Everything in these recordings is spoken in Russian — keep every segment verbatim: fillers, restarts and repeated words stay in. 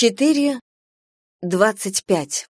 четыре двадцать пять.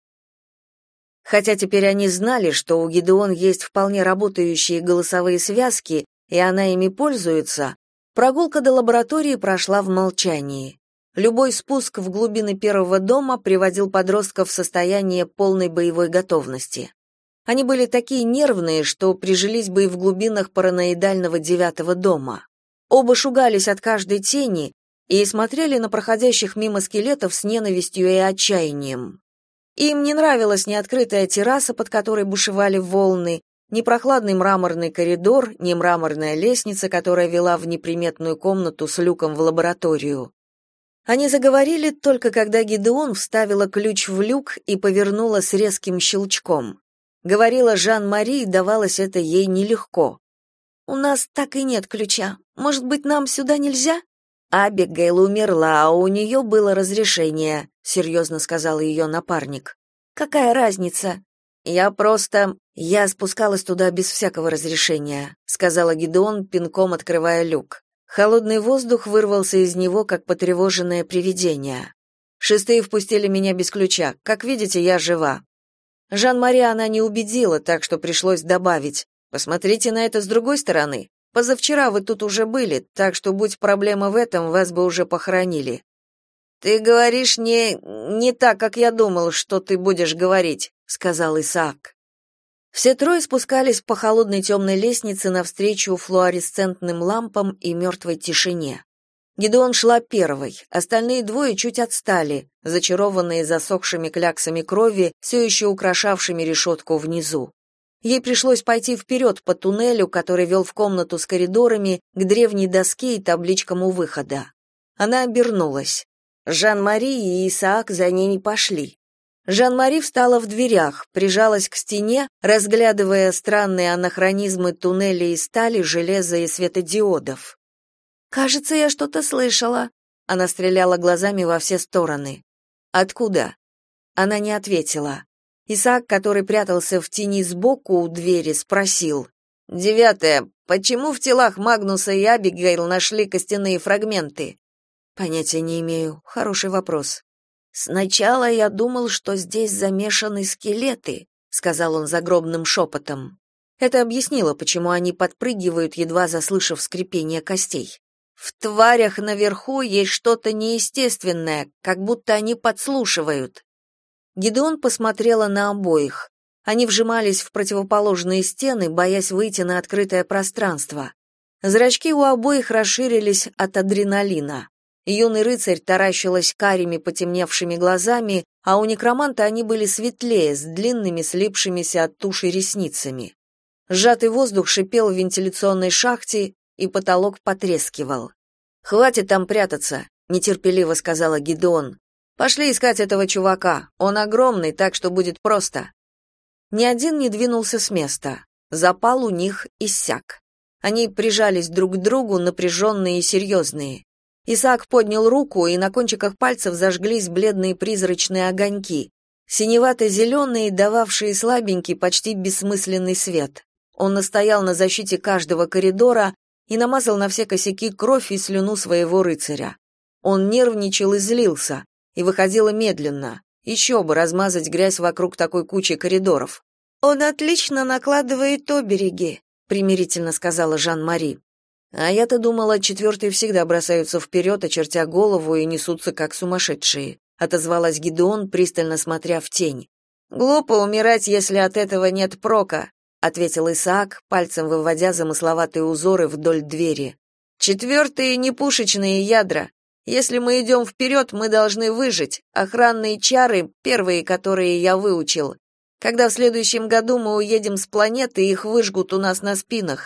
Хотя теперь они знали, что у Гидеон есть вполне работающие голосовые связки, и она ими пользуется, прогулка до лаборатории прошла в молчании. Любой спуск в глубины первого дома приводил подростков в состояние полной боевой готовности. Они были такие нервные, что прижились бы и в глубинах параноидального девятого дома. Оба шугались от каждой тени и смотрели на проходящих мимо скелетов с ненавистью и отчаянием. Им не нравилась ни открытая терраса, под которой бушевали волны, ни прохладный мраморный коридор, ни мраморная лестница, которая вела в неприметную комнату с люком в лабораторию. Они заговорили только когда Гидеон вставила ключ в люк и повернула с резким щелчком. Говорила Жан-Мари, и давалось это ей нелегко. «У нас так и нет ключа. Может быть, нам сюда нельзя?» «Абигейл умерла, а у нее было разрешение», — серьезно сказал ее напарник. «Какая разница?» «Я просто... Я спускалась туда без всякого разрешения», — сказала Гидеон, пинком открывая люк. Холодный воздух вырвался из него, как потревоженное привидение. «Шестые впустили меня без ключа. Как видите, я жива». Жан-Мари она не убедила, так что пришлось добавить: «Посмотрите на это с другой стороны. Позавчера вы тут уже были, так что, будь проблема в этом, вас бы уже похоронили». «Ты говоришь не... не так, как я думал, что ты будешь говорить», — сказал Исаак. Все трое спускались по холодной темной лестнице навстречу флуоресцентным лампам и мертвой тишине. Гидеон шла первой, остальные двое чуть отстали, зачарованные засохшими кляксами крови, все еще украшавшими решетку внизу. Ей пришлось пойти вперед по туннелю, который вел в комнату с коридорами, к древней доске и табличкам у выхода. Она обернулась. Жан-Мари и Исаак за ней не пошли. Жан-Мари встала в дверях, прижалась к стене, разглядывая странные анахронизмы туннелей из стали, железа и светодиодов. «Кажется, я что-то слышала». Она стреляла глазами во все стороны. «Откуда?» Она не ответила. Исаак, который прятался в тени сбоку у двери, спросил: «Девятое. Почему в телах Магнуса и Абигейл нашли костяные фрагменты?» «Понятия не имею. Хороший вопрос». «Сначала я думал, что здесь замешаны скелеты», — сказал он загробным шепотом. Это объяснило, почему они подпрыгивают, едва заслышав скрипение костей. «В тварях наверху есть что-то неестественное, как будто они подслушивают». Гидеон посмотрела на обоих. Они вжимались в противоположные стены, боясь выйти на открытое пространство. Зрачки у обоих расширились от адреналина. Юный рыцарь таращилась карими потемневшими глазами, а у некроманта они были светлее, с длинными слипшимися от туши ресницами. Сжатый воздух шипел в вентиляционной шахте, и потолок потрескивал. «Хватит там прятаться», — нетерпеливо сказала Гидеон. «Пошли искать этого чувака. Он огромный, так что будет просто». Ни один не двинулся с места. Запал у них иссяк. Они прижались друг к другу, напряженные и серьезные. Исаак поднял руку, и на кончиках пальцев зажглись бледные призрачные огоньки, синевато-зеленые, дававшие слабенький, почти бессмысленный свет. Он настоял на защите каждого коридора и намазал на все косяки кровь и слюну своего рыцаря. Он нервничал и злился, и выходило медленно. Еще бы размазать грязь вокруг такой кучи коридоров. «Он отлично накладывает обереги», — примирительно сказала Жан-Мари. «А я-то думала, четвертые всегда бросаются вперед, очертя голову, и несутся как сумасшедшие», — отозвалась Гидеон, пристально смотря в тень. «Глупо умирать, если от этого нет прока», — ответил Исаак, пальцем выводя замысловатые узоры вдоль двери. «Четвертые не пушечные ядра. Если мы идем вперед, мы должны выжить. Охранные чары — первые, которые я выучил. Когда в следующем году мы уедем с планеты, их выжгут у нас на спинах».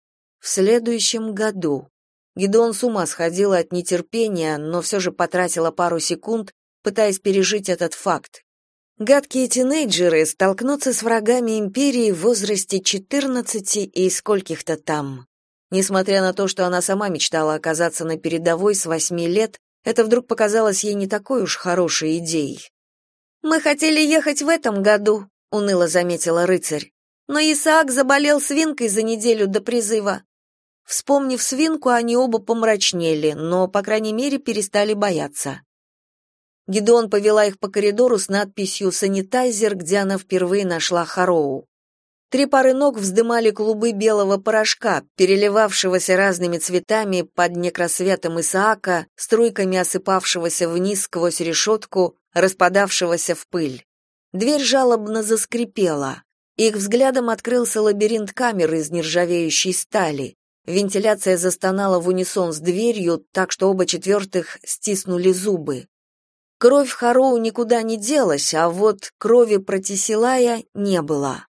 В следующем году. Гидеон с ума сходила от нетерпения, но все же потратила пару секунд, пытаясь пережить этот факт. Гадкие тинейджеры столкнутся с врагами империи в возрасте четырнадцати и скольких-то там. Несмотря на то, что она сама мечтала оказаться на передовой с восьми лет, это вдруг показалось ей не такой уж хорошей идеей. «Мы хотели ехать в этом году», — уныло заметила рыцарь. «Но Исаак заболел свинкой за неделю до призыва». Вспомнив свинку, они оба помрачнели, но, по крайней мере, перестали бояться. Гидеон повела их по коридору с надписью «Санитайзер», где она впервые нашла Хароу. Три пары ног вздымали клубы белого порошка, переливавшегося разными цветами под некросветом Исаака, струйками осыпавшегося вниз сквозь решетку, распадавшегося в пыль. Дверь жалобно заскрипела. Их взглядом открылся лабиринт камер из нержавеющей стали. Вентиляция застонала в унисон с дверью, так что оба четвертых стиснули зубы. Кровь Хароу никуда не делась, а вот крови Пратисилая не было.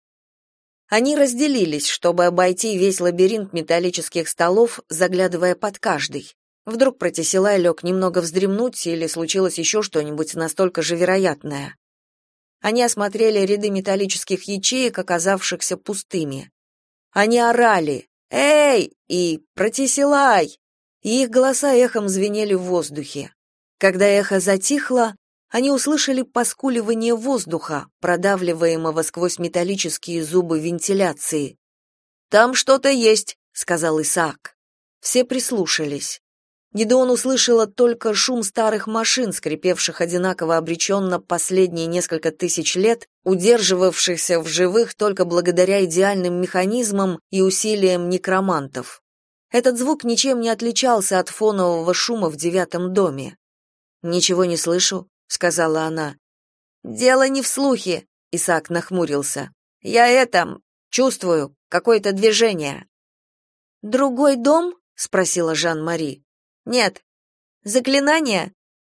Они разделились, чтобы обойти весь лабиринт металлических столов, заглядывая под каждый. Вдруг Пратисилай лег немного вздремнуть или случилось еще что-нибудь настолько же вероятное. Они осмотрели ряды металлических ячеек, оказавшихся пустыми. Они орали «Эй!» и «Пратисилай!», и их голоса эхом звенели в воздухе. Когда эхо затихло, они услышали поскуливание воздуха, продавливаемого сквозь металлические зубы вентиляции. «Там что-то есть», — сказал Исаак. Все прислушались. Гидеон услышала только шум старых машин, скрипевших одинаково обреченно последние несколько тысяч лет, удерживавшихся в живых только благодаря идеальным механизмам и усилиям некромантов. Этот звук ничем не отличался от фонового шума в девятом доме. «Ничего не слышу», — сказала она. «Дело не в слухе», — Исаак нахмурился. «Я это... чувствую, какое-то движение». «Другой дом?» — спросила Жан-Мари. «Нет». «Заклинание?»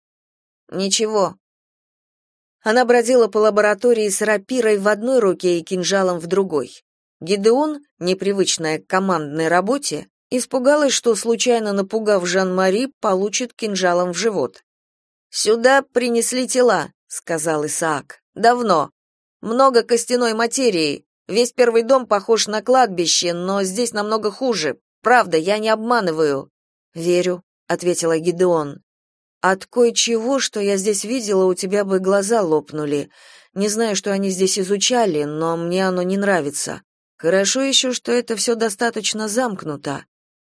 «Ничего». Она бродила по лаборатории с рапирой в одной руке и кинжалом в другой. Гидеон, непривычная к командной работе, испугалась, что, случайно напугав Жан-Мари, получит кинжалом в живот. «Сюда принесли тела», — сказал Исаак. «Давно. Много костяной материи. Весь первый дом похож на кладбище, но здесь намного хуже. Правда, я не обманываю». «Верю», — ответила Гидеон. «От кое-чего, что я здесь видела, у тебя бы глаза лопнули. Не знаю, что они здесь изучали, но мне оно не нравится. Хорошо еще, что это все достаточно замкнуто».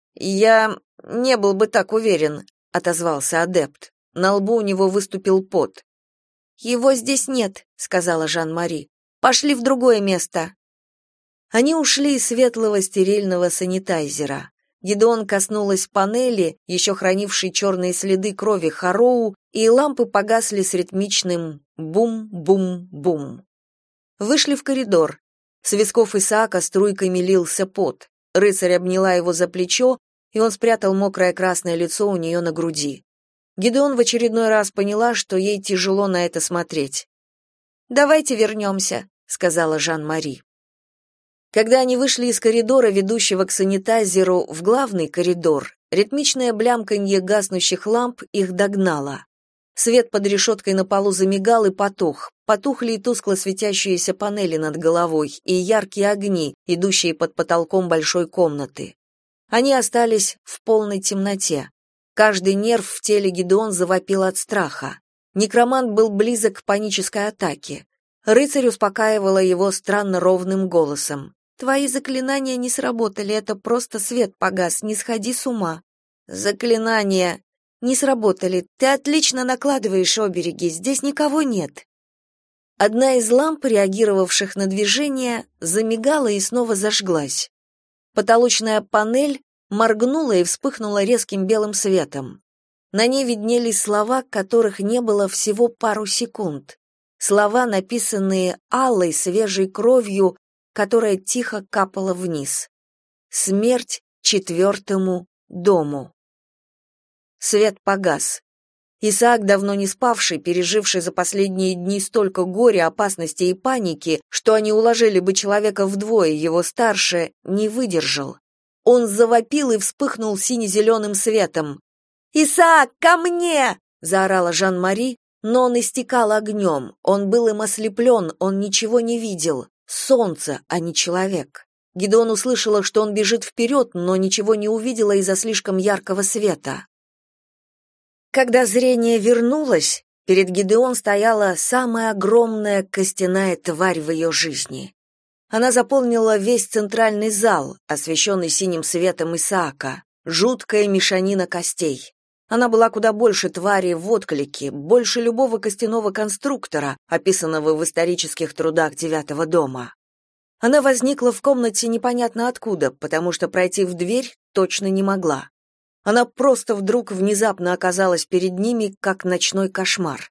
«Я не был бы так уверен», — отозвался адепт. На лбу у него выступил пот. «Его здесь нет», — сказала Жан-Мари. «Пошли в другое место». Они ушли из светлого стерильного санитайзера. Гидеон коснулась панели, еще хранившей черные следы крови Хароу, и лампы погасли с ритмичным бум-бум-бум. Вышли в коридор. С висков Исаака струйками лился пот. Рыцарь обняла его за плечо, и он спрятал мокрое красное лицо у нее на груди. Гидеон в очередной раз поняла, что ей тяжело на это смотреть. «Давайте вернемся», — сказала Жан-Мари. Когда они вышли из коридора, ведущего к санитайзеру, в главный коридор, ритмичное блямканье гаснущих ламп их догнало. Свет под решеткой на полу замигал и потух. Потухли и тускло светящиеся панели над головой и яркие огни, идущие под потолком большой комнаты. Они остались в полной темноте. Каждый нерв в теле Гидеон завопил от страха. Некромант был близок к панической атаке. Рыцарь успокаивала его странно ровным голосом. «Твои заклинания не сработали, это просто свет погас, не сходи с ума». «Заклинания...» «Не сработали, ты отлично накладываешь обереги, здесь никого нет». Одна из ламп, реагировавших на движение, замигала и снова зажглась. Потолочная панель моргнула и вспыхнула резким белым светом. На ней виднелись слова, которых не было всего пару секунд. Слова, написанные алой свежей кровью, которая тихо капала вниз. «Смерть четвертому дому». Свет погас. Исаак, давно не спавший, переживший за последние дни столько горя, опасности и паники, что они уложили бы человека вдвое его старше, не выдержал. Он завопил и вспыхнул сине-зеленым светом. «Исаак, ко мне!» — заорала Жан-Мари, но он истекал огнем, он был им ослеплен, он ничего не видел. Солнце, а не человек. Гидеон услышала, что он бежит вперед, но ничего не увидела из-за слишком яркого света. Когда зрение вернулось, перед Гидеон стояла самая огромная костяная тварь в ее жизни. Она заполнила весь центральный зал, освещенный синим светом Исаака, жуткая мешанина костей. Она была куда больше твари в отклике, больше любого костяного конструктора, описанного в исторических трудах девятого дома. Она возникла в комнате непонятно откуда, потому что пройти в дверь точно не могла. Она просто вдруг внезапно оказалась перед ними, как ночной кошмар.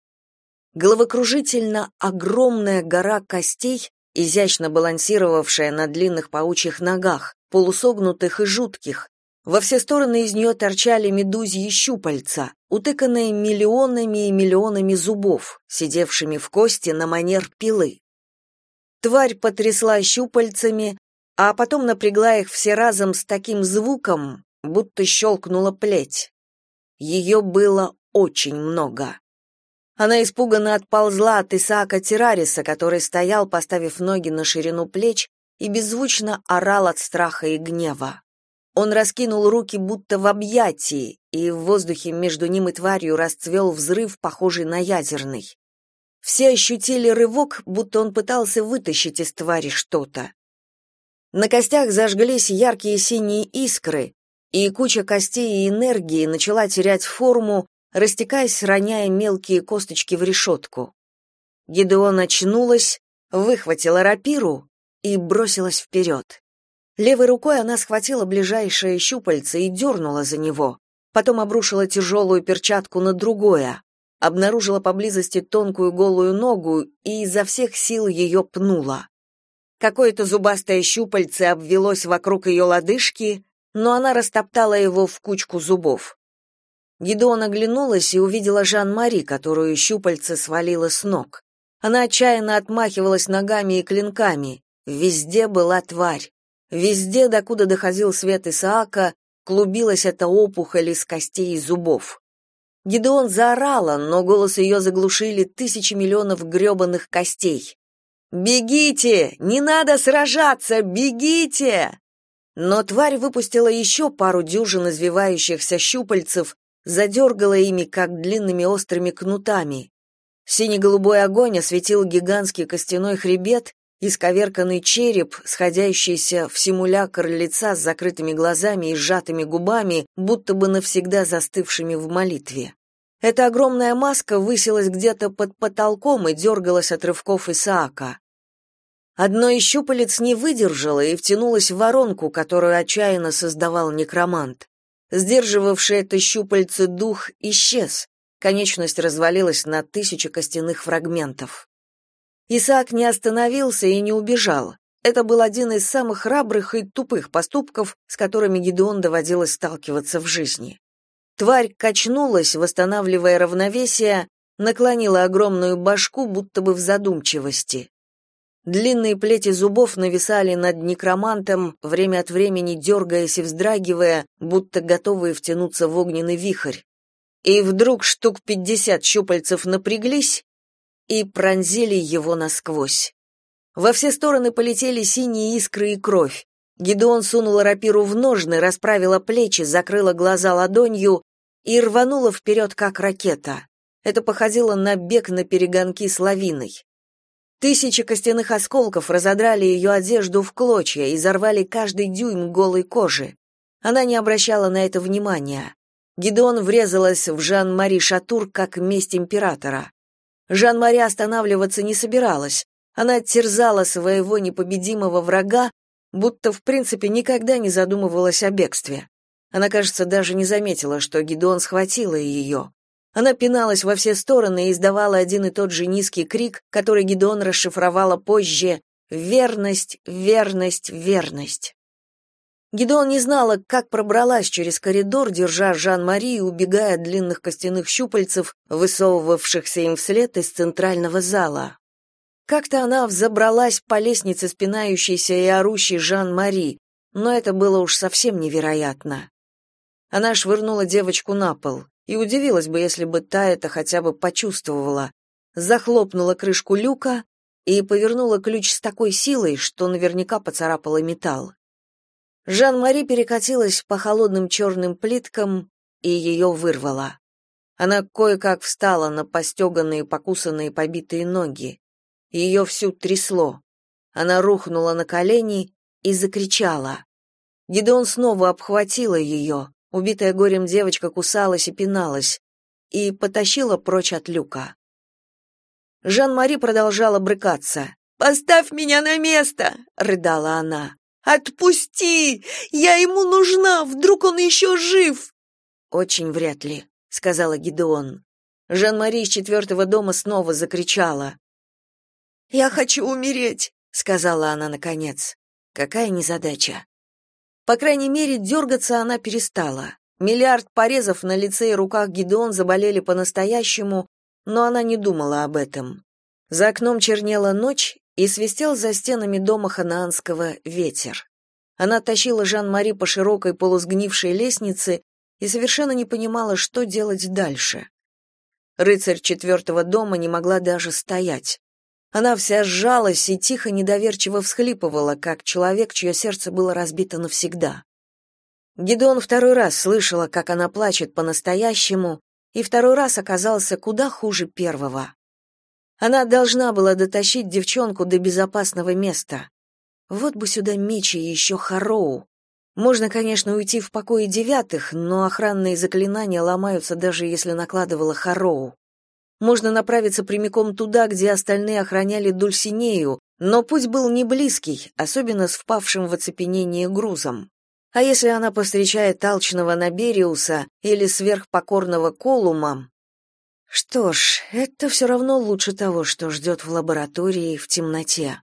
Головокружительно огромная гора костей, изящно балансировавшая на длинных паучьих ногах, полусогнутых и жутких. Во все стороны из нее торчали медузьи щупальца, утыканные миллионами и миллионами зубов, сидевшими в кости на манер пилы. Тварь потрясла щупальцами, а потом напрягла их все разом с таким звуком, будто щелкнула плеть. Ее было очень много. Она испуганно отползла от Исаака Террариса, который стоял, поставив ноги на ширину плеч, и беззвучно орал от страха и гнева. Он раскинул руки будто в объятии, и в воздухе между ним и тварью расцвел взрыв, похожий на ядерный. Все ощутили рывок, будто он пытался вытащить из твари что-то. На костях зажглись яркие синие искры, и куча костей и энергии начала терять форму, растекаясь, роняя мелкие косточки в решетку. Гидеон очнулась, выхватила рапиру и бросилась вперед. Левой рукой она схватила ближайшее щупальце и дернула за него, потом обрушила тяжелую перчатку на другое, обнаружила поблизости тонкую голую ногу и изо всех сил ее пнула. Какое-то зубастое щупальце обвелось вокруг ее лодыжки, но она растоптала его в кучку зубов. Гидеон оглянулась и увидела Жан-Мари, которую щупальце свалило с ног. Она отчаянно отмахивалась ногами и клинками. Везде была тварь. Везде, докуда доходил свет Исаака, клубилась эта опухоль из костей и зубов. Гидеон заорала, но голос ее заглушили тысячи миллионов гребаных костей. «Бегите! Не надо сражаться! Бегите!» Но тварь выпустила еще пару дюжин извивающихся щупальцев, задергала ими, как длинными острыми кнутами. Синий-голубой огонь осветил гигантский костяной хребет, исковерканный череп, сходящийся в симулякр лица с закрытыми глазами и сжатыми губами, будто бы навсегда застывшими в молитве. Эта огромная маска высилась где-то под потолком и дергалась от рывков Исаака. Одно из щупалец не выдержало и втянулось в воронку, которую отчаянно создавал некромант. Сдерживавший это щупальце дух исчез, конечность развалилась на тысячи костяных фрагментов. Исаак не остановился и не убежал. Это был один из самых храбрых и тупых поступков, с которыми Гидеон доводилось сталкиваться в жизни. Тварь качнулась, восстанавливая равновесие, наклонила огромную башку, будто бы в задумчивости. Длинные плети зубов нависали над некромантом, время от времени дергаясь и вздрагивая, будто готовые втянуться в огненный вихрь. И вдруг штук пятьдесят щупальцев напряглись и пронзили его насквозь. Во все стороны полетели синие искры и кровь. Гидеон сунула рапиру в ножны, расправила плечи, закрыла глаза ладонью и рванула вперед, как ракета. Это походило на бег на перегонки с лавиной. Тысячи костяных осколков разодрали ее одежду в клочья и изорвали каждый дюйм голой кожи. Она не обращала на это внимания. Гидеон врезалась в Жан-Мари Шатур как месть императора. Жан-Мари останавливаться не собиралась. Она терзала своего непобедимого врага, будто в принципе никогда не задумывалась о бегстве. Она, кажется, даже не заметила, что Гидеон схватила ее. Она пиналась во все стороны и издавала один и тот же низкий крик, который Гидеон расшифровала позже: «Верность, верность, верность». Гидеон не знала, как пробралась через коридор, держа Жан-Мари и убегая от длинных костяных щупальцев, высовывавшихся им вслед из центрального зала. Как-то она взобралась по лестнице с пинающейся и орущей Жан-Мари, но это было уж совсем невероятно. Она швырнула девочку на пол, и удивилась бы, если бы та это хотя бы почувствовала, захлопнула крышку люка и повернула ключ с такой силой, что наверняка поцарапала металл. Жан-Мари перекатилась по холодным черным плиткам, и ее вырвало. Она кое-как встала на постеганные, покусанные, побитые ноги. Ее всю трясло. Она рухнула на колени и закричала. Гидеон снова обхватила ее, Убитая горем девочка кусалась и пиналась, и потащила прочь от люка. Жан-Мари продолжала брыкаться. «Поставь меня на место!» — рыдала она. «Отпусти! Я ему нужна! Вдруг он еще жив!» «Очень вряд ли», — сказала Гидеон. Жан-Мари из четвертого дома снова закричала. «Я хочу умереть», — сказала она наконец. Какая незадача. По крайней мере, дергаться она перестала. Миллиард порезов на лице и руках Гидеон заболели по-настоящему, но она не думала об этом. За окном чернела ночь, и свистел за стенами дома ханаанского ветер. Она тащила Жан-Мари по широкой полусгнившей лестнице и совершенно не понимала, что делать дальше. Рыцарь четвертого дома не могла даже стоять. Она вся сжалась и тихо недоверчиво всхлипывала, как человек, чье сердце было разбито навсегда. Гидеон второй раз слышала, как она плачет по-настоящему, и второй раз оказался куда хуже первого. Она должна была дотащить девчонку до безопасного места. Вот бы сюда Мичи и еще Хароу. Можно, конечно, уйти в покое девятых, но охранные заклинания ломаются, даже если накладывала Хароу. Можно направиться прямиком туда, где остальные охраняли Дульсинею, но путь был не близкий, особенно с впавшим в оцепенение грузом. А если она повстречает алчного Набериуса или сверхпокорного Колума? Что ж, это все равно лучше того, что ждет в лаборатории в темноте.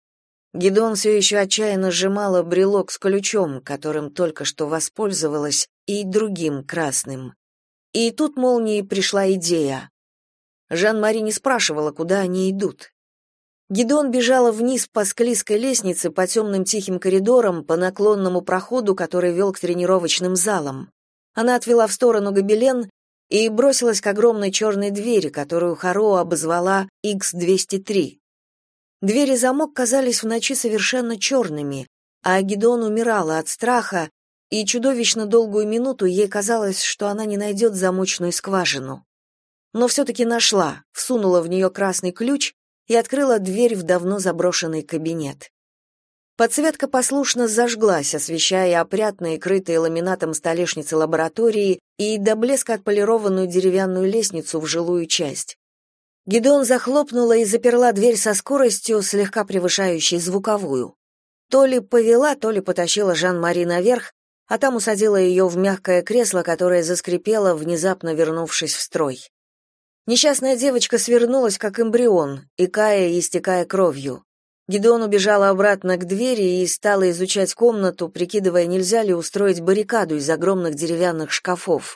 Гидеон все еще отчаянно сжимала брелок с ключом, которым только что воспользовалась, и другим красным. И тут молнией пришла идея. Жан-Мари не спрашивала, куда они идут. Гидеон бежала вниз по склизкой лестнице, по темным тихим коридорам, по наклонному проходу, который вел к тренировочным залам. Она отвела в сторону гобелен и бросилась к огромной черной двери, которую Хароу обозвала икс двести три. Дверь и замок казались в ночи совершенно черными, а Гидеон умирала от страха, и чудовищно долгую минуту ей казалось, что она не найдет замочную скважину. Но все-таки нашла, всунула в нее красный ключ и открыла дверь в давно заброшенный кабинет. Подсветка послушно зажглась, освещая опрятные, крытые ламинатом столешницы лаборатории и до блеска отполированную деревянную лестницу в жилую часть. Гидеон захлопнула и заперла дверь со скоростью, слегка превышающей звуковую. То ли повела, то ли потащила Жан-Мари наверх, а там усадила ее в мягкое кресло, которое заскрипело, внезапно вернувшись в строй. Несчастная девочка свернулась, как эмбрион, икая и истекая кровью. Гидеон убежала обратно к двери и стала изучать комнату, прикидывая, нельзя ли устроить баррикаду из огромных деревянных шкафов.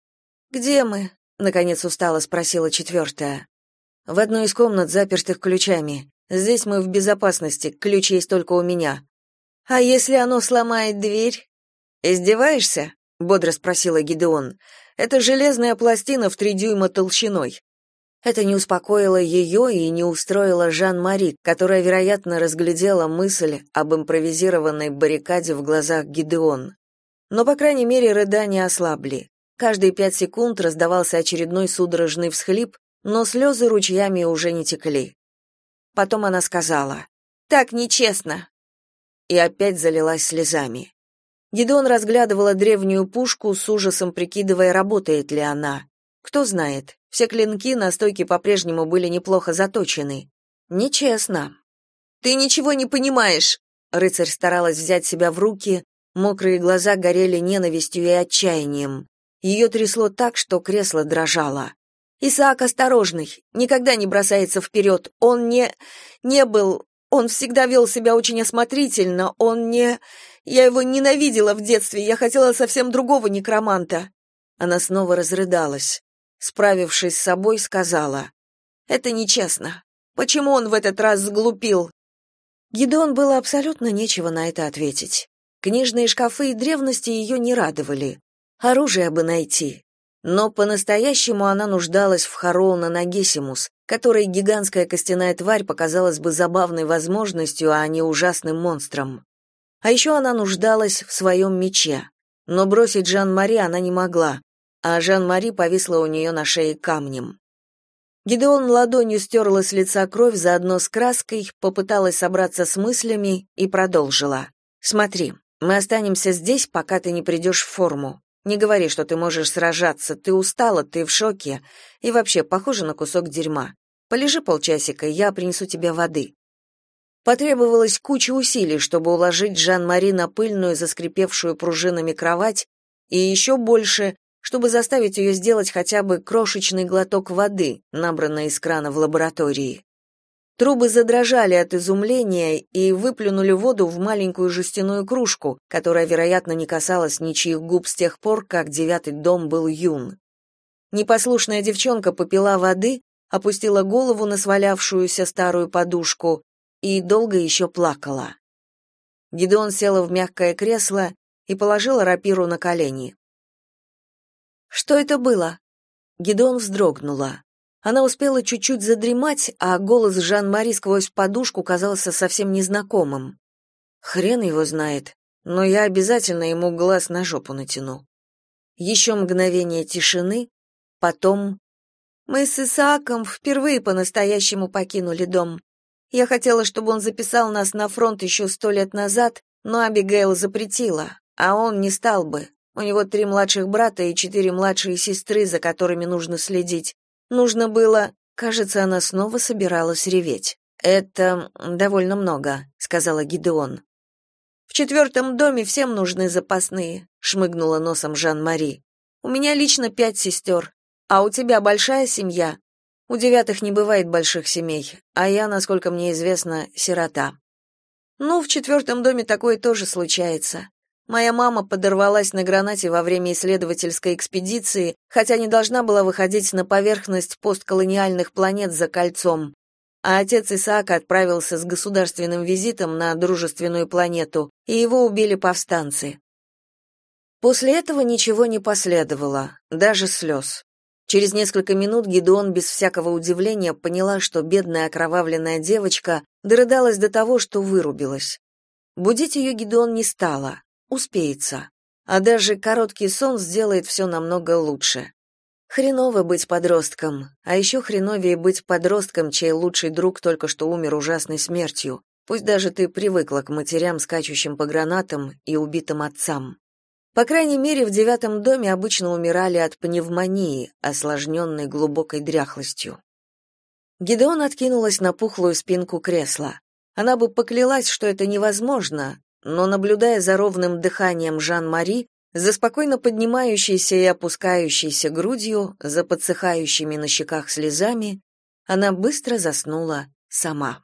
«Где мы?» — наконец устало спросила четвертая. «В одной из комнат, запертых ключами. Здесь мы в безопасности, ключ есть только у меня». «А если оно сломает дверь?» «Издеваешься?» — бодро спросила Гидеон. «Это железная пластина в три дюйма толщиной». Это не успокоило ее и не устроило Жан-Мари, которая, вероятно, разглядела мысль об импровизированной баррикаде в глазах Гидеон. Но, по крайней мере, рыдания ослабли. Каждые пять секунд раздавался очередной судорожный всхлип, но слезы ручьями уже не текли. Потом она сказала: «Так нечестно!» и опять залилась слезами. Гидеон разглядывала древнюю пушку, с ужасом прикидывая, работает ли она. Кто знает, все клинки на стойке по-прежнему были неплохо заточены. Нечестно. «Ты ничего не понимаешь!» Рыцарь старалась взять себя в руки, мокрые глаза горели ненавистью и отчаянием. Ее трясло так, что кресло дрожало. «Исаак осторожный, никогда не бросается вперед. Он не... не был... Он всегда вел себя очень осмотрительно. Он не... Я его ненавидела в детстве, я хотела совсем другого некроманта». Она снова разрыдалась. Справившись с собой, сказала: «Это нечестно. Почему он в этот раз сглупил?» Гидеон было абсолютно нечего на это ответить. Книжные шкафы и древности ее не радовали. Оружие бы найти. Но по-настоящему она нуждалась в Хароу Нагесимус, которой гигантская костяная тварь показалась бы забавной возможностью, а не ужасным монстром. А еще она нуждалась в своем мече. Но бросить Жан-Мари она не могла, а Жан-Мари повисла у нее на шее камнем. Гидеон ладонью стерла с лица кровь заодно с краской, попыталась собраться с мыслями и продолжила. «Смотри, мы останемся здесь, пока ты не придешь в форму. Не говори, что ты можешь сражаться, ты устала, ты в шоке, и вообще похожа на кусок дерьма. Полежи полчасика, я принесу тебе воды». Потребовалось куча усилий, чтобы уложить Жан-Мари на пыльную, заскрипевшую пружинами кровать, и еще больше, чтобы заставить ее сделать хотя бы крошечный глоток воды, набранной из крана в лаборатории. Трубы задрожали от изумления и выплюнули воду в маленькую жестяную кружку, которая, вероятно, не касалась ничьих губ с тех пор, как девятый дом был юн. Непослушная девчонка попила воды, опустила голову на свалявшуюся старую подушку и долго еще плакала. Гидеон села в мягкое кресло и положила рапиру на колени. «Что это было?» Гидеон вздрогнула. Она успела чуть-чуть задремать, а голос Жан-Мари сквозь подушку казался совсем незнакомым. Хрен его знает, но я обязательно ему глаз на жопу натяну. Еще мгновение тишины, потом... Мы с Исааком впервые по-настоящему покинули дом. Я хотела, чтобы он записал нас на фронт еще сто лет назад, но Абигейл запретила, а он не стал бы. У него три младших брата и четыре младшие сестры, за которыми нужно следить. Нужно было... Кажется, она снова собиралась реветь. «Это довольно много», — сказала Гидеон. «В четвертом доме всем нужны запасные», — шмыгнула носом Жан-Мари. «У меня лично пять сестер. А у тебя большая семья? У девятых не бывает больших семей, а я, насколько мне известно, сирота». «Ну, в четвертом доме такое тоже случается. Моя мама подорвалась на гранате во время исследовательской экспедиции, хотя не должна была выходить на поверхность постколониальных планет за кольцом. А отец Исаака отправился с государственным визитом на дружественную планету, и его убили повстанцы. После этого ничего не последовало, даже слез. Через несколько минут Гидеон без всякого удивления поняла, что бедная окровавленная девочка дорыдалась до того, что вырубилась. Будить ее Гидеон не стала. Успеется. А даже короткий сон сделает все намного лучше. Хреново быть подростком, а еще хреновее быть подростком, чей лучший друг только что умер ужасной смертью, пусть даже ты привыкла к матерям, скачущим по гранатам, и убитым отцам. По крайней мере, в девятом доме обычно умирали от пневмонии, осложненной глубокой дряхлостью. Гидеон откинулась на пухлую спинку кресла. Она бы поклялась, что это невозможно, но, наблюдая за ровным дыханием Жан-Мари, за спокойно поднимающейся и опускающейся грудью, за подсыхающими на щеках слезами, она быстро заснула сама.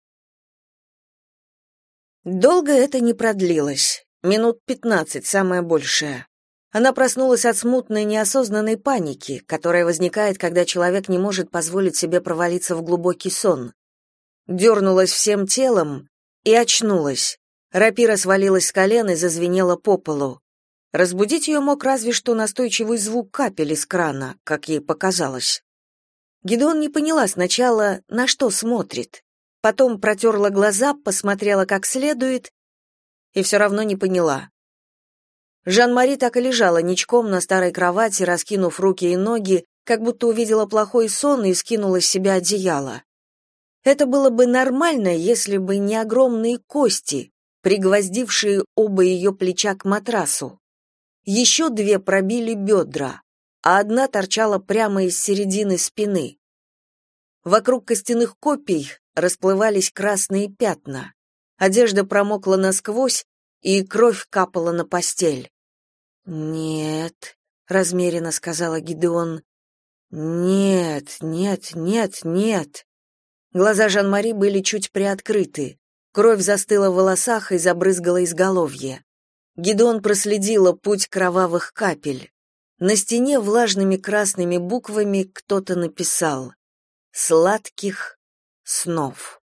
Долго это не продлилось, минут пятнадцать, самое большее. Она проснулась от смутной неосознанной паники, которая возникает, когда человек не может позволить себе провалиться в глубокий сон. Дернулась всем телом и очнулась. Рапира свалилась с колен и зазвенела по полу. Разбудить ее мог разве что настойчивый звук капель из крана, как ей показалось. Гидеон не поняла сначала, на что смотрит. Потом протерла глаза, посмотрела как следует, и все равно не поняла. Жан-Мари так и лежала ничком на старой кровати, раскинув руки и ноги, как будто увидела плохой сон и скинула с себя одеяло. Это было бы нормально, если бы не огромные кости, пригвоздившие оба ее плеча к матрасу. Еще две пробили бедра, а одна торчала прямо из середины спины. Вокруг костяных копий расплывались красные пятна. Одежда промокла насквозь, и кровь капала на постель. «Нет», — размеренно сказала Гидеон. «Нет, нет, нет, нет». Глаза Жан-Мари были чуть приоткрыты. Кровь застыла в волосах и забрызгала изголовье. Гидеон проследила путь кровавых капель. На стене влажными красными буквами кто-то написал «Сладких снов».